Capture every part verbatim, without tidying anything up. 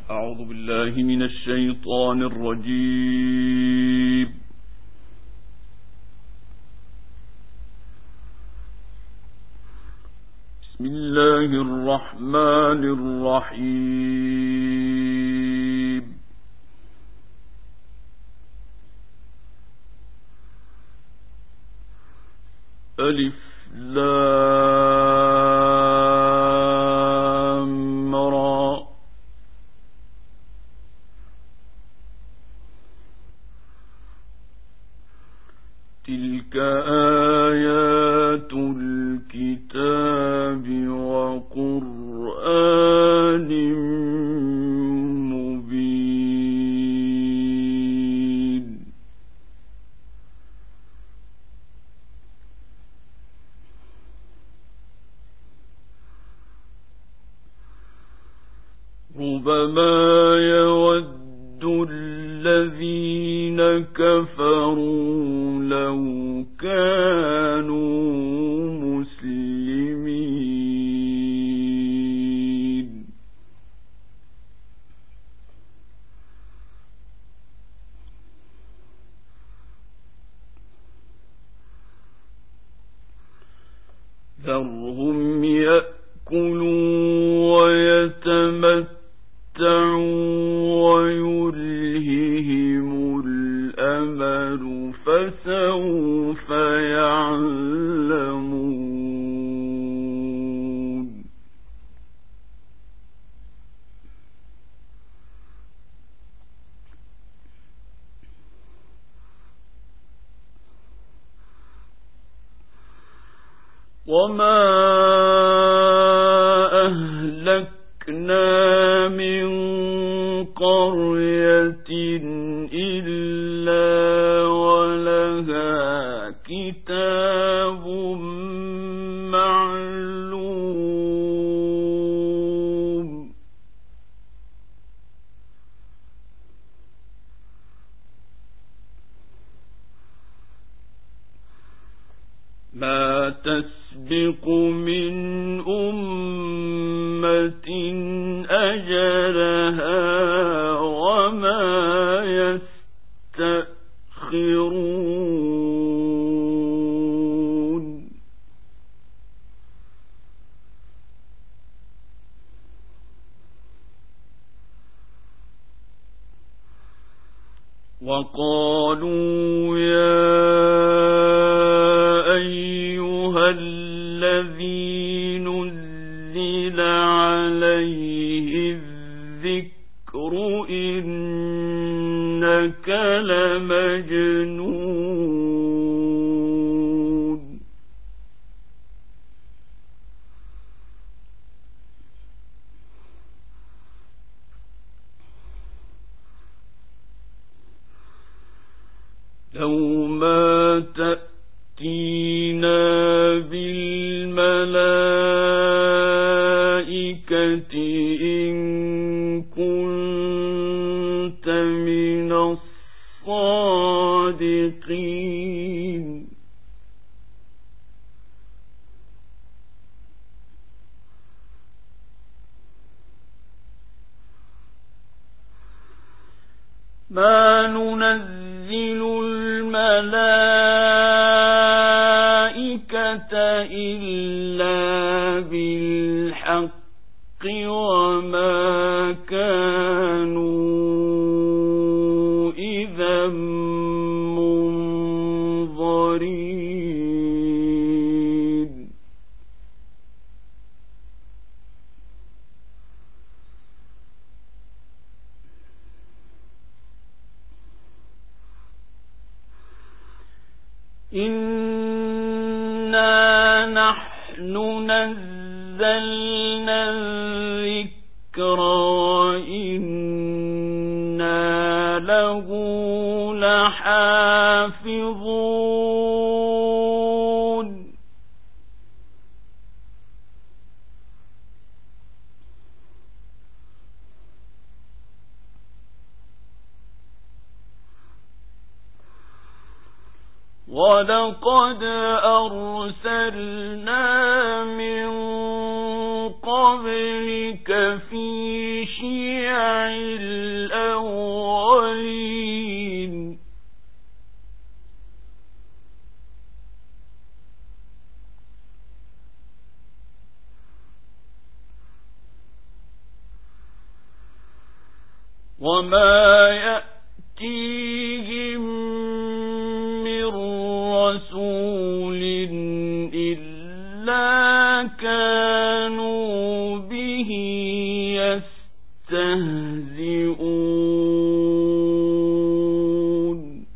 أعوذ بالله من الشيطان الرجيم. بسم الله الرحمن الرحيم. ألف لام را تلك آيات الكتاب وقرآن مبين. ربما يود الذين كفروا لو كانوا مسلمين. ذرهم يأكلوا ويتمتعوا ويلههم الأمل فسوف يعلمون. وما أهلكنا من قرية إلا ولها كتاب معلوم. ما تسبق من أمة أجلها وما يستأخرون. وقالوا يا أيها الذي نزل عليه الذكر إنك لمجنون. لو ما تأتينا بالملائكة إن كنت من الصادقين. ما ننزل الملائكة إلا بالحق وما كانوا إذا منظرين. إنا نحن نزلنا الذكر وإنا له لحافظون. ولقد أرسلنا من قبلك في شيع وما يأتيهم من رسول إلا كانوا به يستهزئون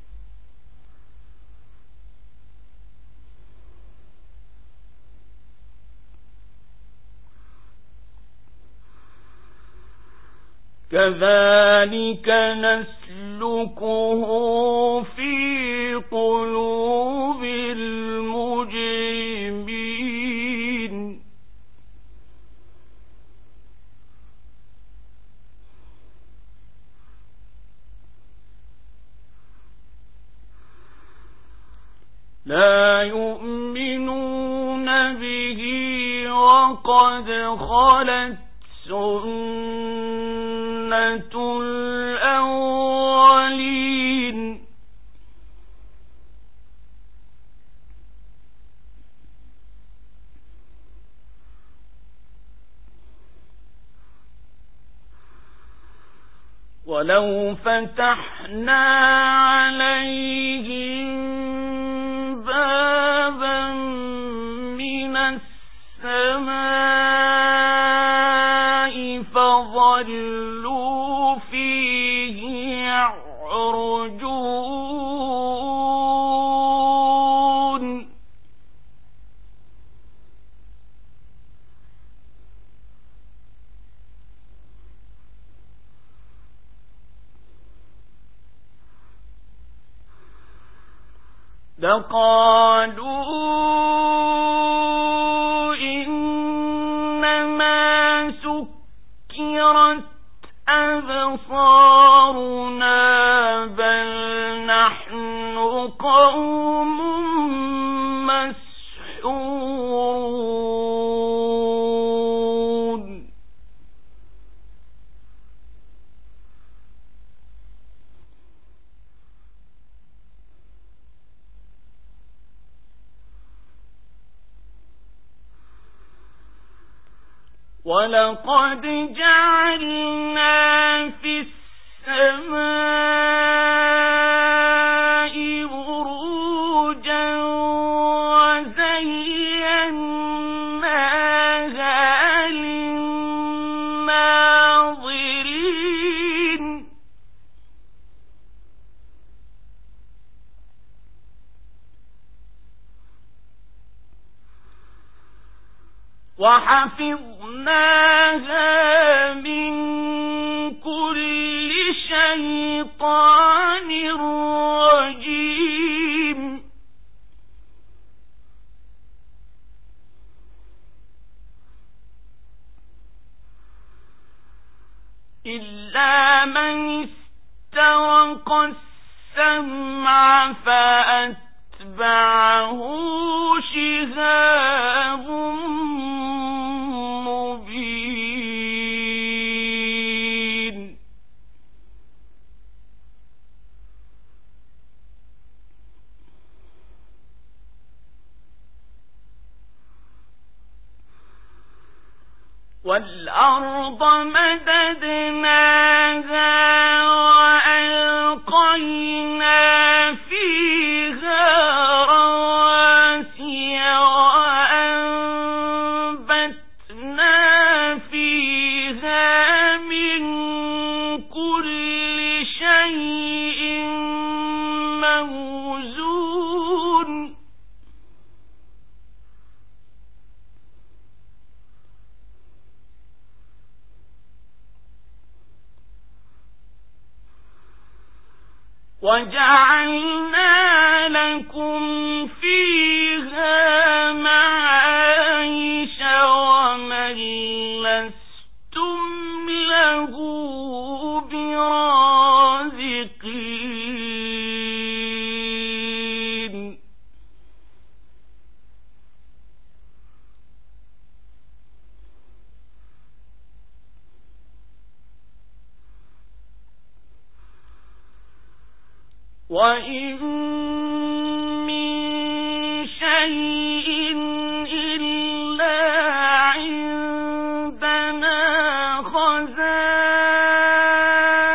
كذلك نسلكه في قلوب المجرمين لا يؤمنون به وقد خلت سنة الأولين ولو فتحنا عليهم بابا من السماء فظلوا فيه يعرجون لقالوا إنما سكرت أبصارنا بل نحن قوم مسحورون ولقد جعلنا في السماء بروجا وزيناها للناظرين وحفظناها من كل شيطان رجيم إلا من استرق السمع فأتبعه شهاب مبين والأرض مددناها وألقينا فيها رواسي وأنبتنا فيها من كل شيء موزون وجعلنا لكم فيها معايش ومن لستم له برازقين وإن من شيء إلا عندنا خزائنه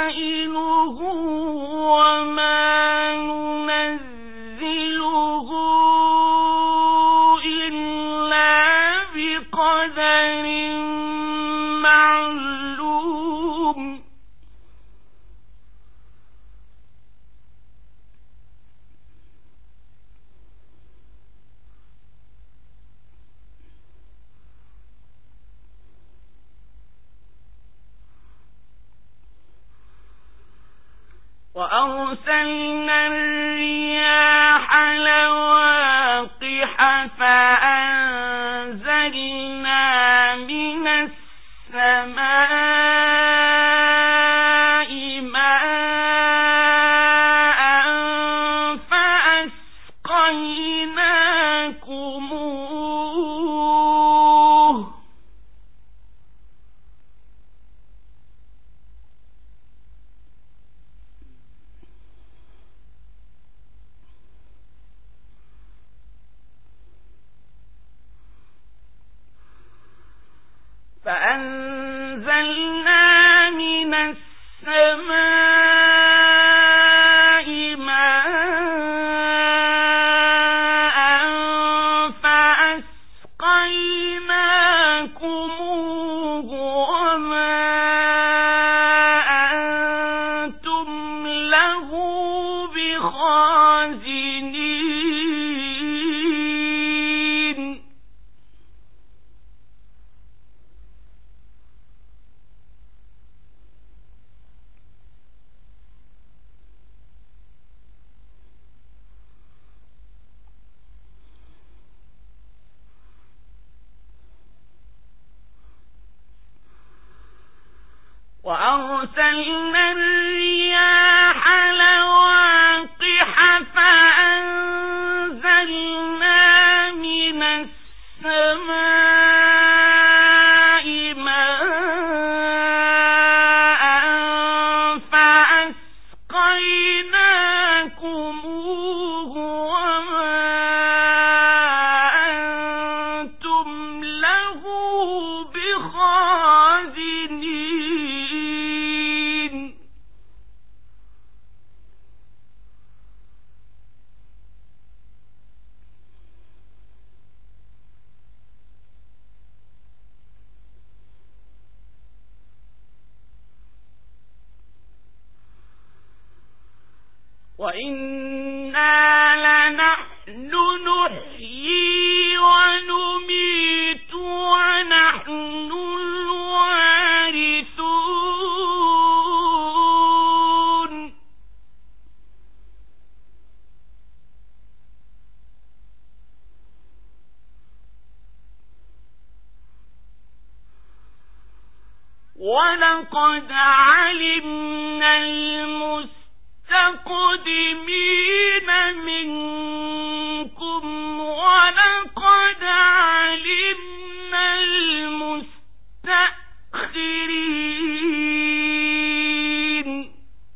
وأرسلنا الرياح لواقح فأنزلنا من السماء ماء فأسقيناكموه فأنزلنا من السماء ماء فأسقيناكموه وما أنتم له بخازنين وأرسلنا الرياح لواقح فأنزلنا من السماء ماء فأسقيناكموه وما أنتم له بخازنين وإنا لنحن نحيي ونميت ونحن الوارثون ولقد علمنا المستقدمين منكم ولقد علمنا المستأخرين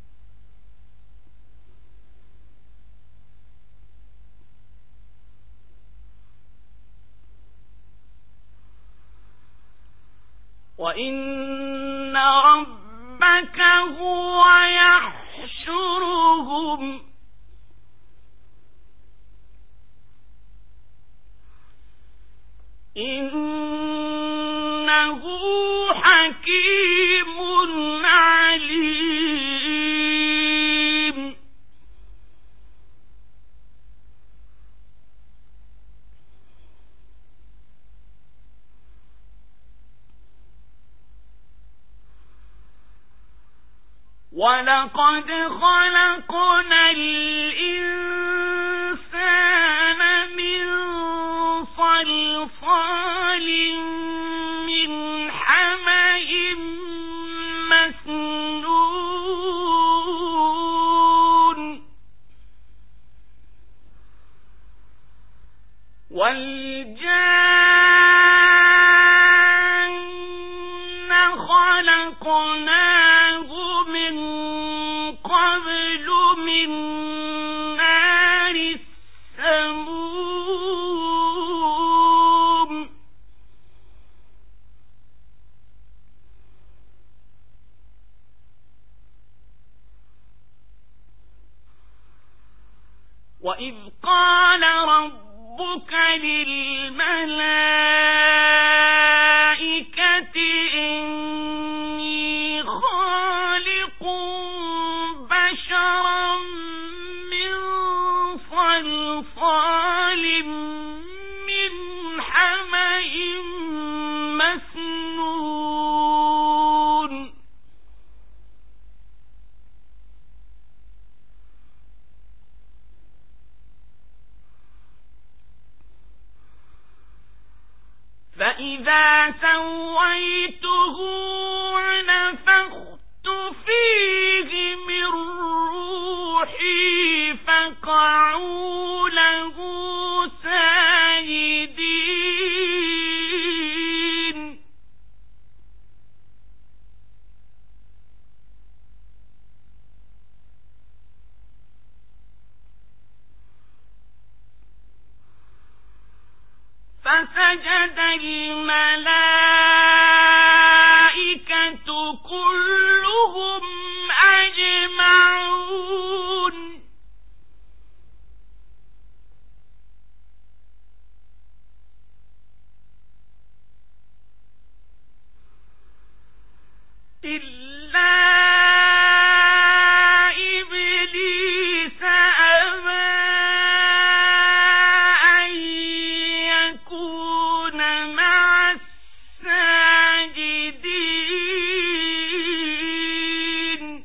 وإن ربك هو يحشرهم إنه حكيم عليم ولقد خلقنا الإنسان من صلصال من حمإ مسنون والجان خلقناه من قبل من نار السموم وإذ قال ربك للملائكة إني خالق بشرا من صلصال من حمإ مسنون فإذا سويته ونفخت فيه من روحي فقعوا له ساجدين. فسجد الملائكة كلهم أجمعون إلا إبليس أبى أن يكون مع الساجدين.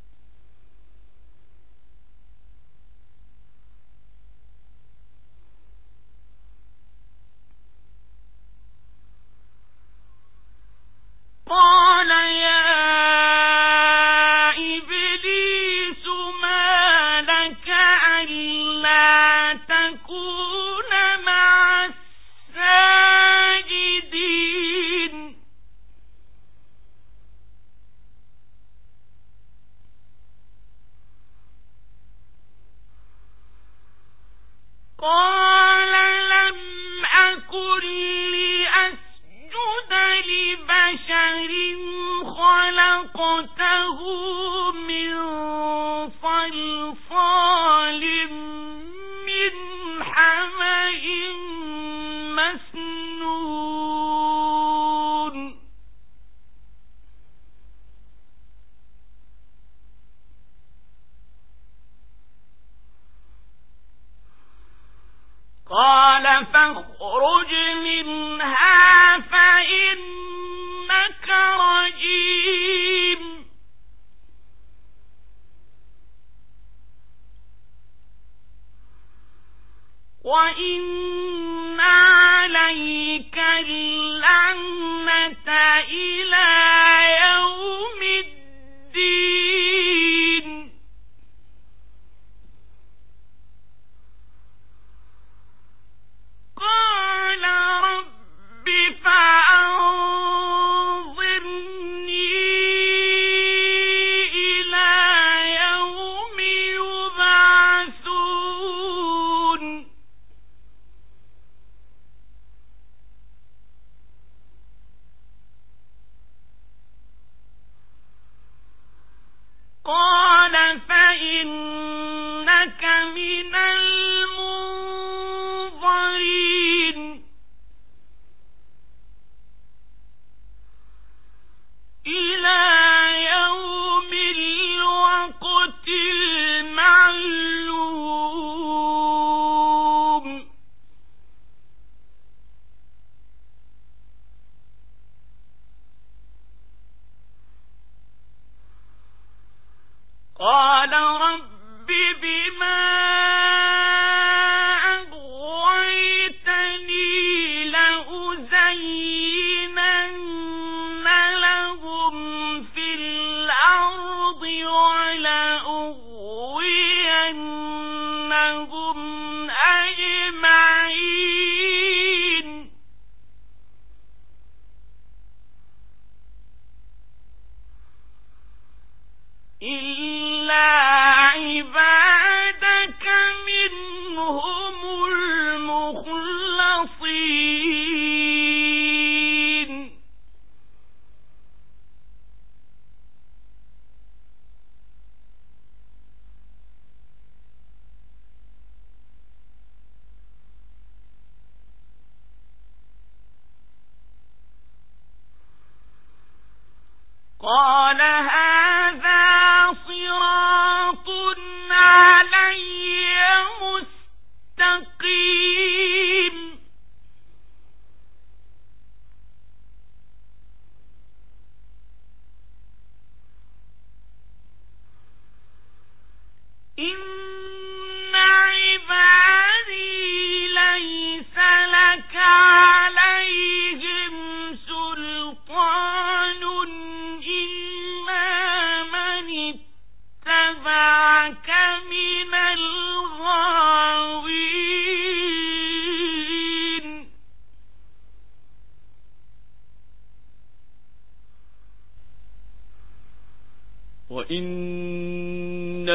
قال يا إبليس ما لك ألا تكون مع الساجدين. قال لم أكن لأسجد لبشر خلقته من صلصال من حمإ مسنون. قال فاخرج منها فإنك رجيم وإن عليك اللعنة إلى يوم الدين. قال رب فأنظرني إلى يوم يبعثون. قال فإنك من المنظرين إلى يوم الوقت المعلوم. قال رب بما أغويتني لأزينن لهم في الأرض ولأغوينهم أجمعين إلا عبادك منهم المخلصين. قال هذا صراط علي مستقيم. إن عبادي ليس لك عليهم وإن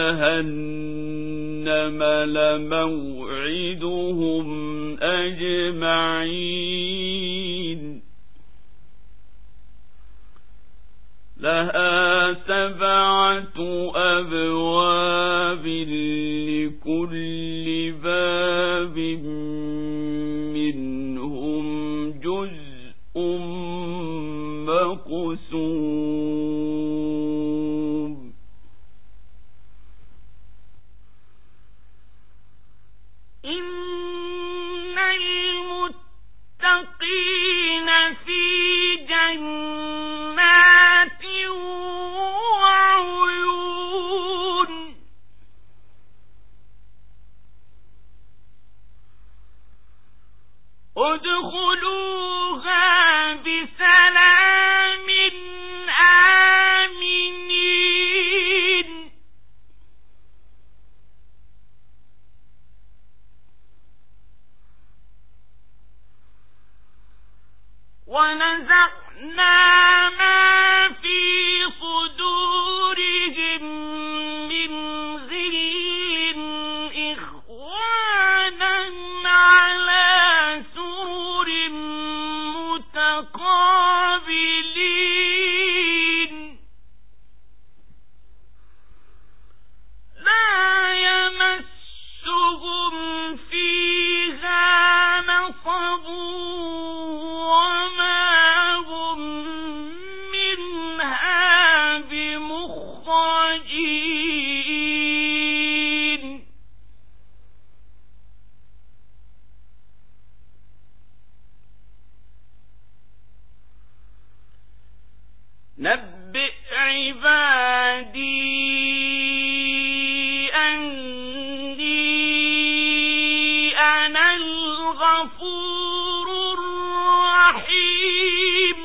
جهنم لموعدهم أجمعين لها سبعة أبواب لكل باب منهم جزء مقسوم إن المتقين في جنات وعيون ادخلوها بسلام آمنين ونزعنا ما في صدورهم من غل إخوانا على سرر متقابلين لا يمسهم فيها نصب وما هم منها بمخرجين نبئ عبادي أني أنا الغفور الرحيم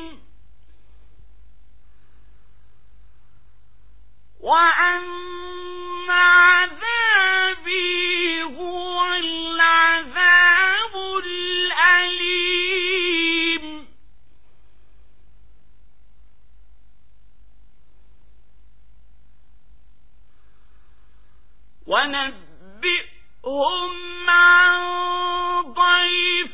وأن عذابي هو العذاب الأليم ونبئهم عن ضيف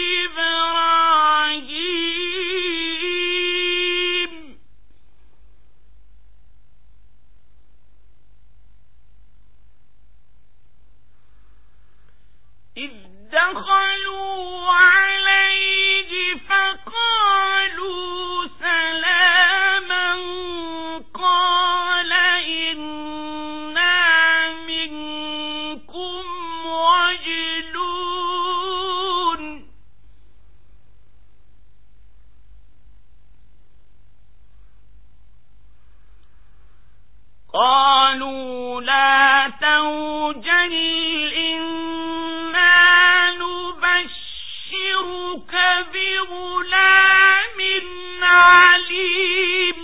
إبراهيم إذ دخلوا عليه فقالوا سلاما قال إنا منكم وجلون قالوا لا توجل إنا نبشرك بغلام عليم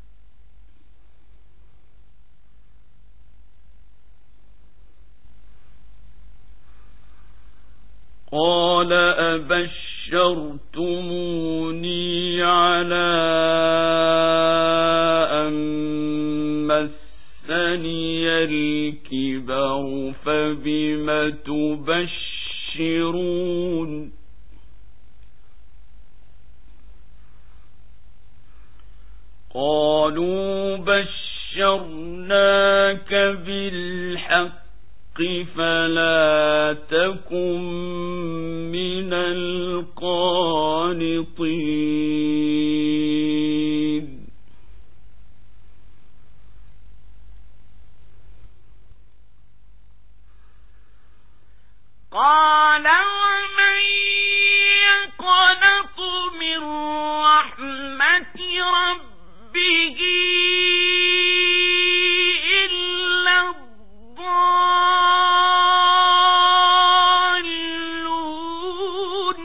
قال أبشرتموني على أن مسني الكبر فبم تبشرون قالوا بشرناك بالحق فلا تكن من القانطين قال ومن يقنط من رحمة ربه إلا الضالون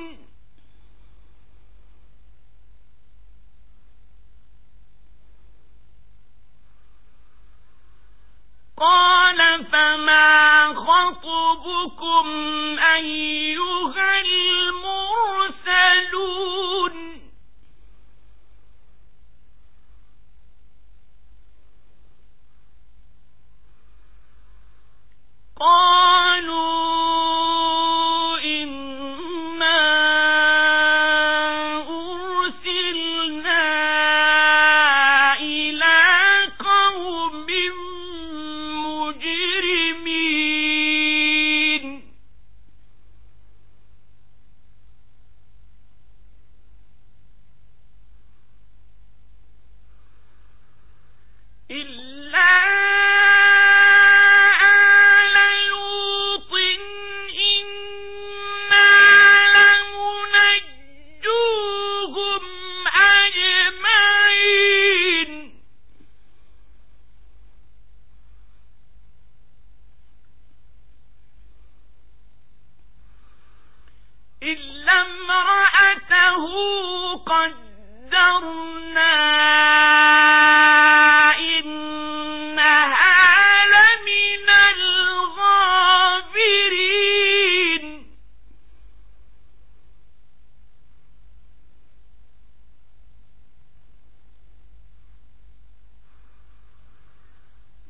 قال فما خطبكم أيها المرسلون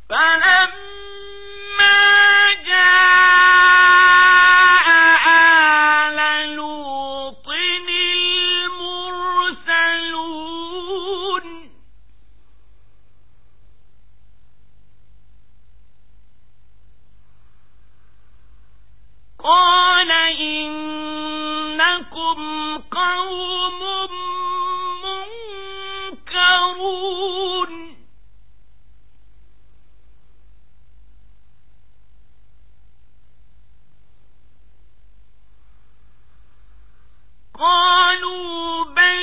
فلما جاء آل لوط المرسلون قال إنكم قوم منكرون قالوا بل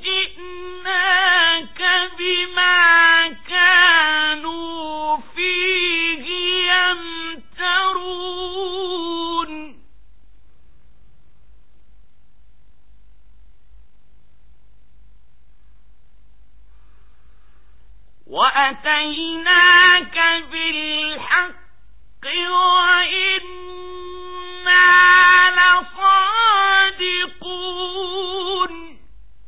جئناك بما كانوا فيه يمترون وأتيناك بالحق وإنا لصادقون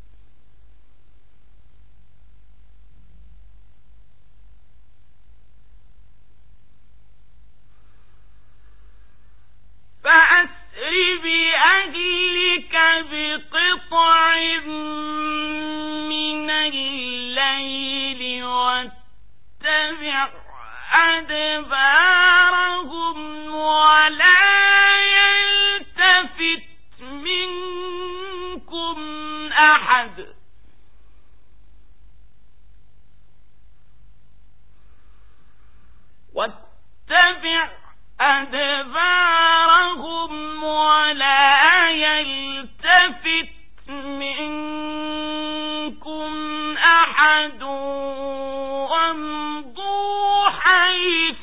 فأسر بأهلك بقطع من الليل واتبع أدبارهم ولا يلتفت منكم أحد واتبع أدبارهم ولا يلتفت منكم أحد وامضوا حيث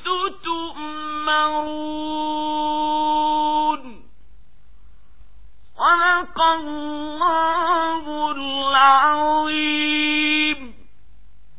تؤمرون صدق الله